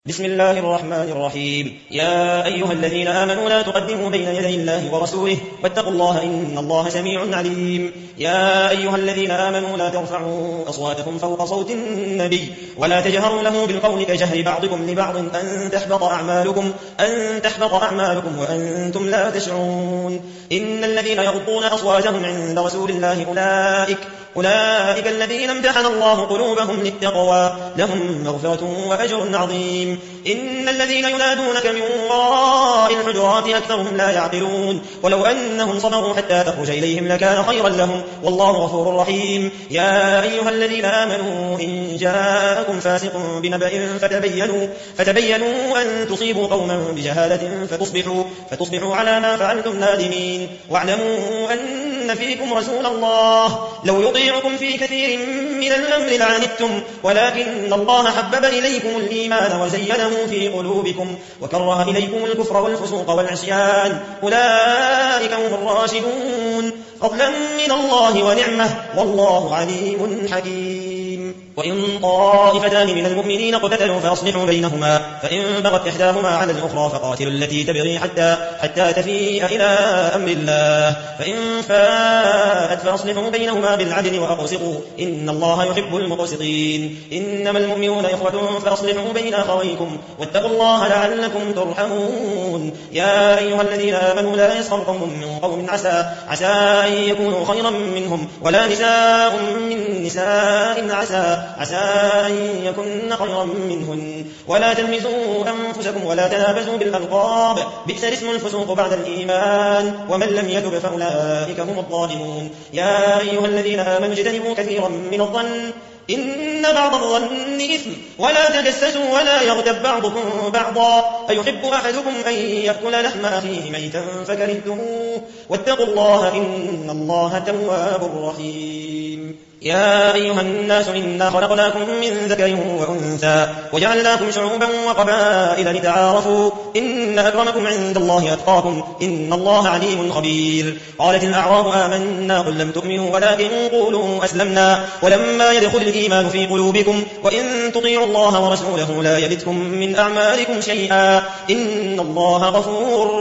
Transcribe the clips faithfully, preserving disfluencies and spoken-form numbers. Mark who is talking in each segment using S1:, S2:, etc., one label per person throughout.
S1: بسم الله الرحمن الرحيم. يا أيها الذين آمنوا لا تقدموا بين يدي الله ورسوله واتقوا الله إن الله سميع عليم. يا أيها الذين آمنوا لا ترفعوا أصواتكم فوق صوت النبي ولا تجهروا له بالقول كجهر بعضكم لبعض أن تحبط أعمالكم أن تحبط أعمالكم وأنتم لا تشعرون. إن الذين يغضون أصواتهم عند رسول الله أولئك أولئك الذين امتحن الله قلوبهم للتقوى لهم مغفرة وأجر عظيم. إن الذين ينادونك من وراء الحجرات أكثرهم لا يعقلون ولو أنهم صبروا حتى تخرج إليهم لكان خيرا لهم والله غفور رحيم. يا أيها الذين آمنوا إن جاءكم فاسق بنبأ فتبينوا, فتبينوا أن تصيبوا قوما بجهالة فتصبحوا, فتصبحوا على ما فعلتم نادمين. واعلموا أن فيكم رسول الله لو يطيعكم في كثير من الأمر لعنتم ولكن الله حبب إليكم الإيمان وزينه في قلوبكم وكره إليكم الكفر والفسوق والعصيان أولئك هم الراشدون فضلا من الله ونعمه والله عليم حكيم. وإن طائفتان من المؤمنين اقتتلوا فأصلحوا بينهما فإن بغت إحداهما على الأخرى فقاتلوا التي تبغي حتى, حتى تفيء إلى أمر الله فإن فاءت فأصلحوا بينهما بالعدل وأقسطوا إن الله يحب المقسطين. إنما المؤمنون إخوة فأصلحوا بين أخويكم واتقوا الله لعلكم ترحمون. يا أيها الذين آمنوا لا يسخر قوم من قوم عسى, عسى أن يكونوا خيرا منهم ولا نساء من نساء عسى عسى أن يكن خيرا منهن ولا تلمزوا أنفسكم ولا تنابزوا بالألقاب بئس الاسم الفسوق بعد الإيمان ومن لم يتب فأولئك هم الظالمون. يا أيها الذين آمنوا اجتنبوا كثيرا من الظن إن بعض الظن إثم ولا تجسسوا ولا يغتب بعضكم بعضا أيحب أحدكم أن يأكل لحم أخيه ميتا فكرهتموه واتقوا الله إن الله تواب رحيم. يا أيها الناس إنا خلقناكم من ذكر وأنثى وجعلناكم شعوبا وقبائل لتعارفوا إن أكرمكم عند الله أتقاكم إن الله عليم خبير. قالت الأعراب آمنا قل لم تؤمنوا ولكن قولوا أسلمنا ولما يدخل الإيمان في قلوبكم وإن تطيعوا الله ورسوله لا يلدكم من أعمالكم شيئا إن الله غفور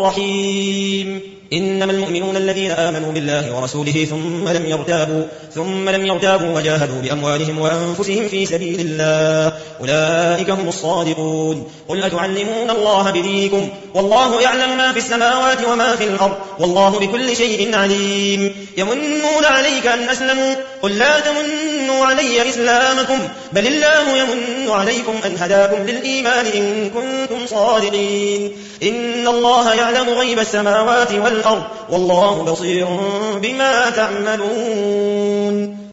S1: رحيم. إنما المؤمنون الذين آمنوا بالله ورسوله ثم لم يرتابوا, ثم لم يرتابوا وجاهدوا بأموالهم وأنفسهم في سبيل الله أولئك هم الصادقون. قل أتعلمون الله بدينكم والله يعلم ما في السماوات وما في الأرض والله بكل شيء عليم. يمنون عليك أن أسلموا قل لا تمنوا علي إسلامكم بل الله يمن عليكم أن هداكم للإيمان إن كنتم صادقين. إن الله يعلم غيب السماوات والأرض والله بصير بما تعملون.